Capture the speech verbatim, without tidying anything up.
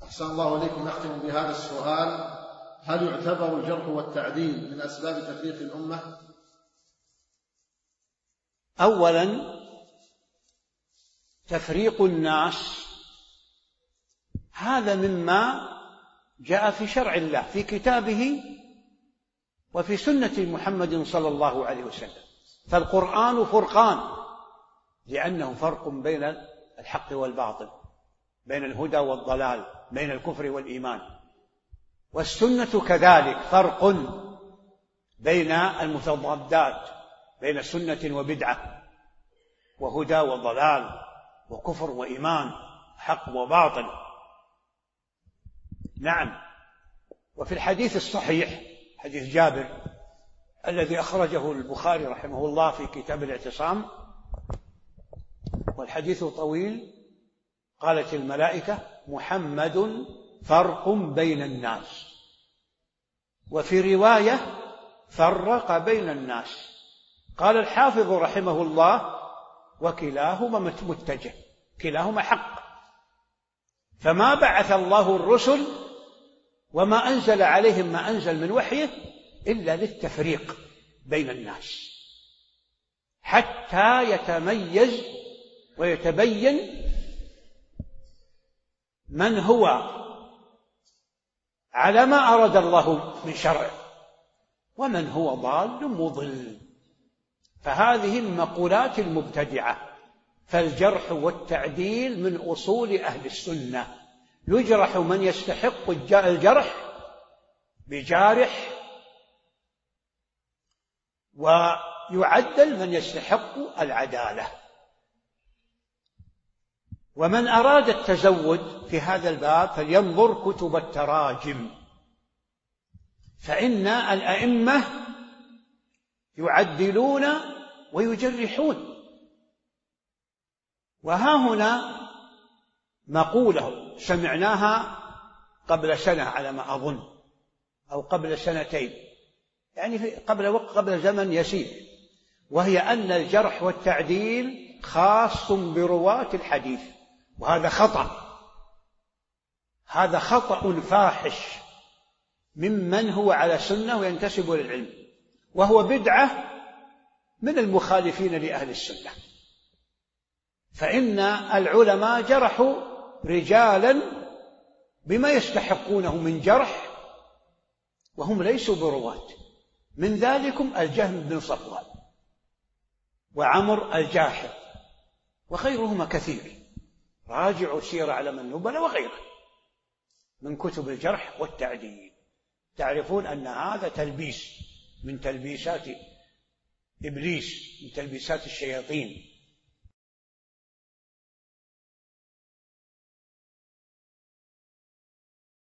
أحسن الله إليكم. نختم بهذا السؤال: هل يعتبر الجرح والتعديل من أسباب تفريق الأمة؟ أولا، تفريق الناس هذا مما جاء في شرع الله في كتابه وفي سنة محمد صلى الله عليه وسلم. فالقرآن فرقان، لأنه فرق بين الحق والباطل، بين الهدى والضلال، بين الكفر والإيمان. والسنة كذلك فرق بين المتضادات، بين سنة وبدعة، وهدى وضلال، وكفر وإيمان، حق وباطل. نعم. وفي الحديث الصحيح حديث جابر الذي أخرجه البخاري رحمه الله في كتاب الاعتصام، والحديث طويل، قالت الملائكة: محمد فرق بين الناس. وفي رواية: فرق بين الناس. قال الحافظ رحمه الله: وكلاهما متجه، كلاهما حق. فما بعث الله الرسل وما أنزل عليهم ما أنزل من وحيه إلا للتفريق بين الناس، حتى يتميز ويتبين من هو على ما أراد الله من شرع ومن هو ضال مضل. فهذه المقولات المبتدعة. فالجرح والتعديل من أصول أهل السنة. يجرح من يستحق الجرح بجارح، ويعدل من يستحق العدالة. ومن أراد التزود في هذا الباب فلينظر كتب التراجم، فإن الأئمة يعدلون ويجرحون. وها هنا مقولة سمعناها قبل سنة على ما أظن، أو قبل سنتين، يعني قبل وقت قبل زمن يسير، وهي أن الجرح والتعديل خاص برواة الحديث. وهذا خطأ، هذا خطأ فاحش ممن هو على سنة وينتسب للعلم، وهو بدعة من المخالفين لأهل السنة. فإن العلماء جرحوا رجالا بما يستحقونه من جرح وهم ليسوا برواة. من ذلكم الجهم بن صفوان وعمر الجاحظ وغيرهما كثير. راجعوا سير أعلام النبلاء وغيره من كتب الجرح والتعديل، تعرفون أن هذا تلبيس من تلبيسات إبليس، من تلبيسات الشياطين.